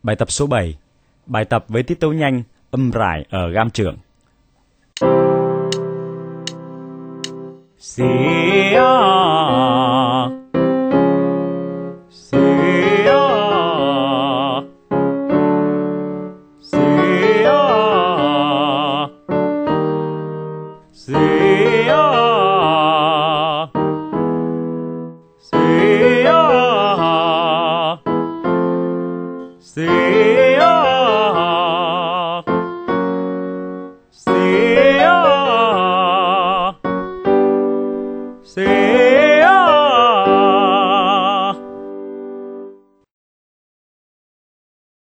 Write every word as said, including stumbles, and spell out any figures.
Bài tập số bảy. Bài tập với tiết tấu nhanh, âm rải ở gam trưởng. Si a si a si a si a si a si a si